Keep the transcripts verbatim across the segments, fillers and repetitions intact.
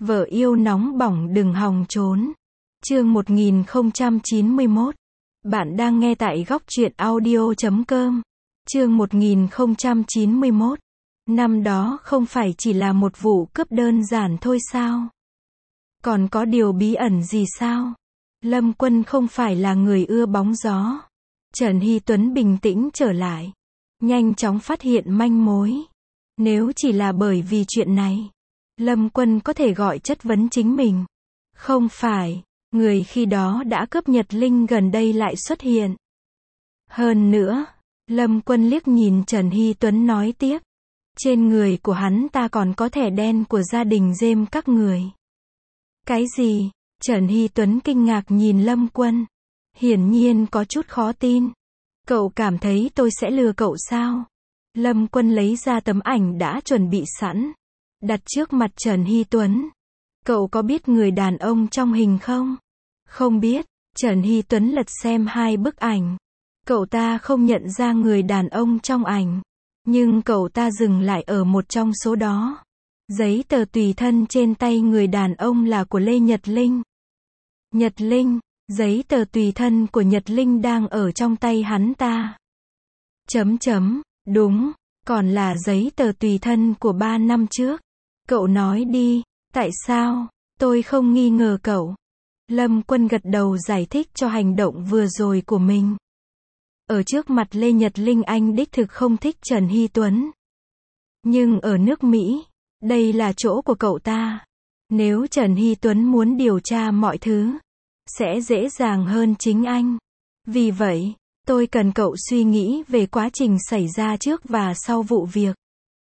Vợ yêu nóng bỏng đừng hòng trốn. Chương một nghìn không trăm chín mươi mốt. Bạn đang nghe tại góc truyện audio chấm com. Chương một nghìn không trăm chín mươi mốt. Năm đó không phải chỉ là một vụ cướp đơn giản thôi sao? Còn có điều bí ẩn gì sao? Lâm Quân không phải là người ưa bóng gió. Trần Hy Tuấn bình tĩnh trở lại. Nhanh chóng phát hiện manh mối. Nếu chỉ là bởi vì chuyện này, Lâm Quân có thể gọi chất vấn chính mình. Không phải, người khi đó đã cướp Nhật Linh gần đây lại xuất hiện. Hơn nữa, Lâm Quân liếc nhìn Trần Hy Tuấn nói tiếp. Trên người của hắn ta còn có thẻ đen của gia đình Dêm các người. Cái gì? Trần Hy Tuấn kinh ngạc nhìn Lâm Quân. Hiển nhiên có chút khó tin. Cậu cảm thấy tôi sẽ lừa cậu sao? Lâm Quân lấy ra tấm ảnh đã chuẩn bị sẵn, đặt trước mặt Trần Hy Tuấn. Cậu có biết người đàn ông trong hình không? Không biết. Trần Hy Tuấn lật xem hai bức ảnh. Cậu ta không nhận ra người đàn ông trong ảnh. Nhưng cậu ta dừng lại ở một trong số đó. Giấy tờ tùy thân trên tay người đàn ông là của Lê Nhật Linh. Nhật Linh, giấy tờ tùy thân của Nhật Linh đang ở trong tay hắn ta. Chấm chấm, đúng, còn là giấy tờ tùy thân của ba năm trước. Cậu nói đi, tại sao? Tôi không nghi ngờ cậu. Lâm Quân gật đầu giải thích cho hành động vừa rồi của mình. Ở trước mặt Lê Nhật Linh anh đích thực không thích Trần Hy Tuấn. Nhưng ở nước Mỹ, đây là chỗ của cậu ta. Nếu Trần Hy Tuấn muốn điều tra mọi thứ, sẽ dễ dàng hơn chính anh. Vì vậy, tôi cần cậu suy nghĩ về quá trình xảy ra trước và sau vụ việc.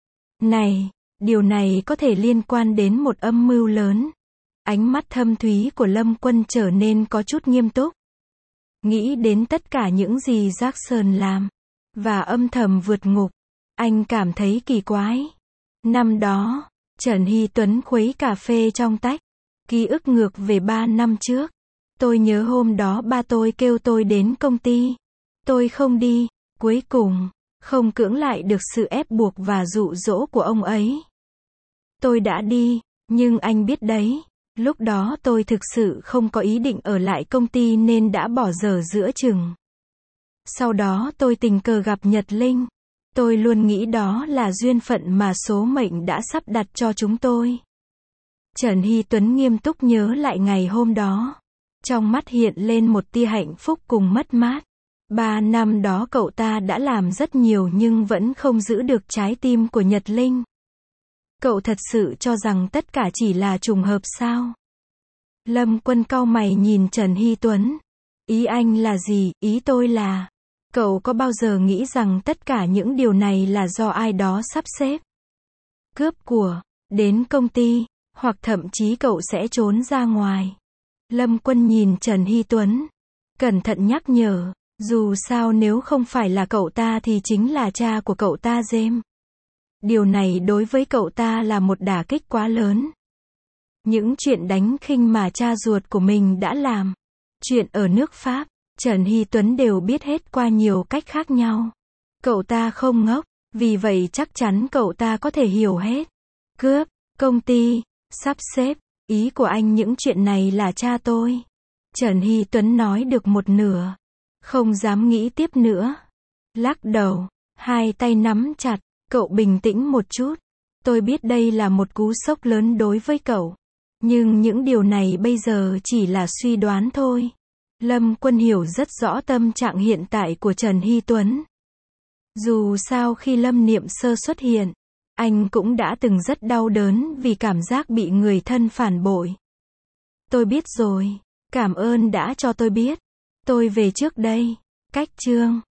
Này, điều này có thể liên quan đến một âm mưu lớn. Ánh mắt thâm thúy của Lâm Quân trở nên có chút nghiêm túc. Nghĩ đến tất cả những gì Jackson làm, và âm thầm vượt ngục, anh cảm thấy kỳ quái. Năm đó, Trần Hy Tuấn khuấy cà phê trong tách. Ký ức ngược về ba năm trước. Tôi nhớ hôm đó ba tôi kêu tôi đến công ty. Tôi không đi. Cuối cùng, không cưỡng lại được sự ép buộc và dụ dỗ của ông ấy. Tôi đã đi, nhưng anh biết đấy. Lúc đó tôi thực sự không có ý định ở lại công ty nên đã bỏ dở giữa chừng. Sau đó tôi tình cờ gặp Nhật Linh. Tôi luôn nghĩ đó là duyên phận mà số mệnh đã sắp đặt cho chúng tôi. Trần Hy Tuấn nghiêm túc nhớ lại ngày hôm đó. Trong mắt hiện lên một tia hạnh phúc cùng mất mát. Ba năm đó cậu ta đã làm rất nhiều nhưng vẫn không giữ được trái tim của Nhật Linh. Cậu thật sự cho rằng tất cả chỉ là trùng hợp sao? Lâm Quân cau mày nhìn Trần Hy Tuấn. Ý anh là gì? Ý tôi là, cậu có bao giờ nghĩ rằng tất cả những điều này là do ai đó sắp xếp? Cướp của, đến công ty, hoặc thậm chí cậu sẽ trốn ra ngoài. Lâm Quân nhìn Trần Hy Tuấn, cẩn thận nhắc nhở, dù sao nếu không phải là cậu ta thì chính là cha của cậu ta Dêm. Điều này đối với cậu ta là một đả kích quá lớn. Những chuyện đánh khinh mà cha ruột của mình đã làm. Chuyện ở nước Pháp, Trần Hy Tuấn đều biết hết qua nhiều cách khác nhau. Cậu ta không ngốc, vì vậy chắc chắn cậu ta có thể hiểu hết. Cướp, công ty, sắp xếp, ý của anh những chuyện này là cha tôi. Trần Hy Tuấn nói được một nửa. Không dám nghĩ tiếp nữa. Lắc đầu, hai tay nắm chặt, cậu bình tĩnh một chút. Tôi biết đây là một cú sốc lớn đối với cậu. Nhưng những điều này bây giờ chỉ là suy đoán thôi. Lâm Quân hiểu rất rõ tâm trạng hiện tại của Trần Hy Tuấn. Dù sao khi Lâm Niệm Sơ xuất hiện, anh cũng đã từng rất đau đớn vì cảm giác bị người thân phản bội. Tôi biết rồi. Cảm ơn đã cho tôi biết. Tôi về trước đây. Cách chương.